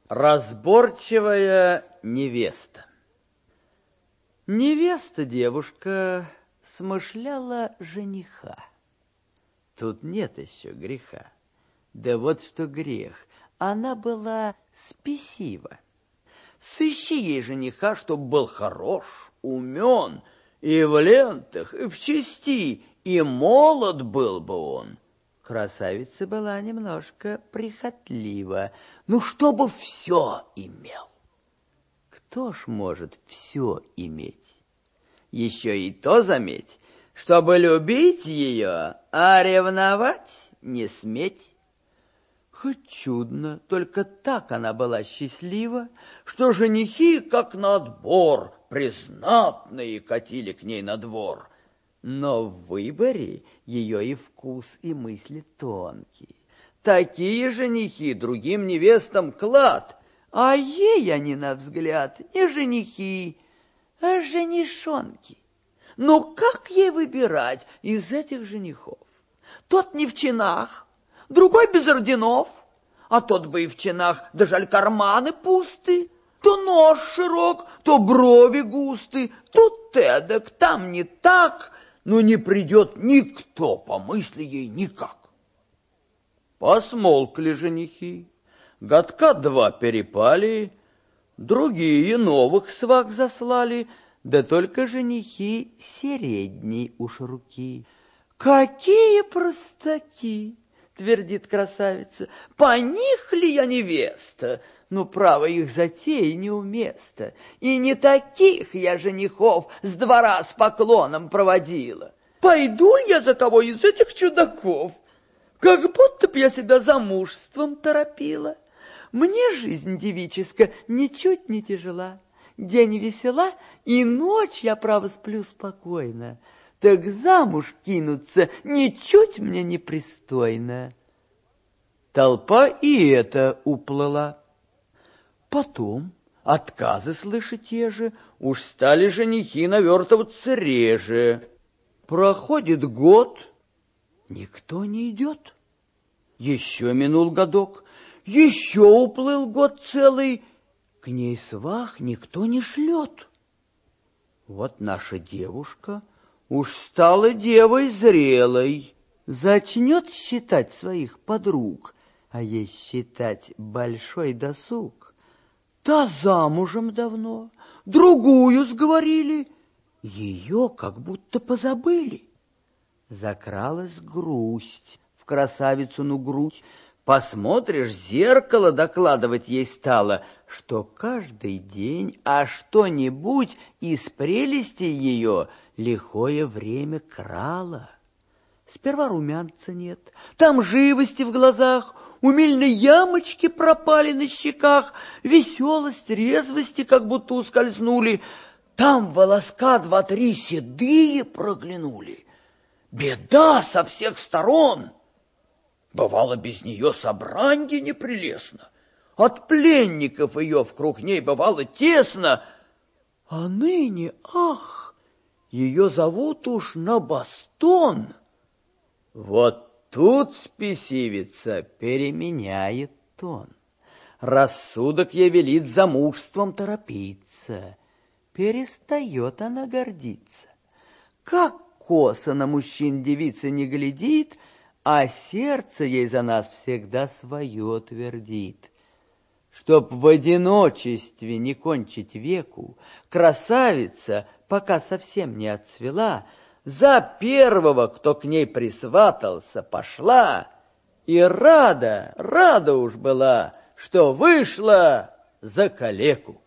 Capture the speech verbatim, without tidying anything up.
Разборчивая невеста. Невеста-девушка смышляла жениха. Тут нет еще греха. Да вот что грех, она была спесива. Сыщи ей жениха, чтоб был хорош, умен, и в лентах, и в чести, и молод был бы он. Красавица была немножко прихотлива, ну, чтобы все имел. Кто ж может все иметь? Еще и то заметь, чтобы любить ее, а ревновать не сметь. Хоть чудно, только так она была счастлива, что женихи, как на отбор, признатные катили к ней на двор. Но в выборе ее и вкус, и мысли тонкие. Такие женихи другим невестам клад, а ей они, на взгляд, не женихи, а женишонки. Ну как ей выбирать из этих женихов? Тот не в чинах, другой без орденов, а тот бы и в чинах, да жаль карманы пусты. То нос широк, то брови густы, тут эдак, там не так, но не придет никто по мысли ей никак. Посмолкли женихи, годка два перепали, другие новых свах заслали, да только женихи средней уж руки. Какие простаки! Твердит красавица, по них ли я невеста? Ну, право, их затеи неуместно, и не таких я женихов с двора с поклоном проводила. Пойду ли я за кого из этих чудаков? Как будто б я себя замужеством торопила. Мне жизнь девическая ничуть не тяжела. День весела, и ночь я, право, сплю спокойно. Так замуж кинуться ничуть мне не пристойно. Толпа и это уплыла. Потом отказы слышать те же, уж стали женихи навертываться реже. Проходит год, никто не идет. Еще минул годок, еще уплыл год целый, к ней свах никто не шлет. Вот наша девушка уж стала девой зрелой, зачнет считать своих подруг, а ей считать большой досуг. Та замужем давно, другую сговорили, ее как будто позабыли. Закралась грусть в красавицыну грудь. Посмотришь, зеркало докладывать ей стало, что каждый день, а что-нибудь из прелести ее лихое время крало. Сперва румянца нет, там живости в глазах, умильные ямочки пропали на щеках, веселость, резвости как будто ускользнули, там волоска два-три седые проглянули. Беда со всех сторон. Бывало, без нее собранье непрелестно, от пленников ее вкруг ней бывало тесно, а ныне, ах, ее зовут уж на Бостон. Вот тут спесивица переменяет тон. Рассудок ей велит замужеством торопиться. Перестает она гордиться. Как косо на мужчин девица не глядит, а сердце ей за нас всегда свое твердит. Чтоб в одиночестве не кончить веку, красавица, пока совсем не отцвела, за первого, кто к ней присватался, пошла, и рада, рада уж была, что вышла за калеку.